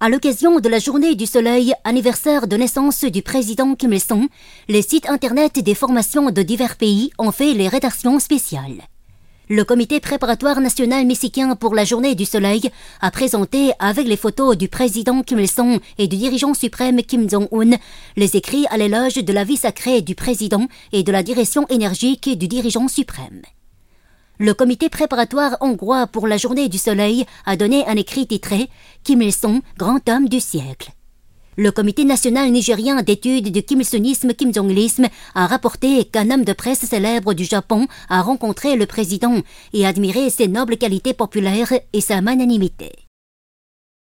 À l'occasion de la Journée du Soleil, anniversaire de naissance du président Kim Il-sung, les sites internet des formations de divers pays ont fait les rédactions spéciales. Le comité préparatoire national mexicain pour la Journée du Soleil a présenté, avec les photos du président Kim Il-sung et du dirigeant suprême Kim Jong-un, les écrits à l'éloge de la vie sacrée du président et de la direction énergique du dirigeant suprême. Le comité préparatoire hongrois pour la Journée du Soleil a donné un écrit titré « Kim Il-sung, grand homme du siècle ». Le comité national nigérien d'études du Kim Il-sungisme Kim Jong-ilisme a rapporté qu'un homme de presse célèbre du Japon a rencontré le président et admiré ses nobles qualités populaires et sa magnanimité.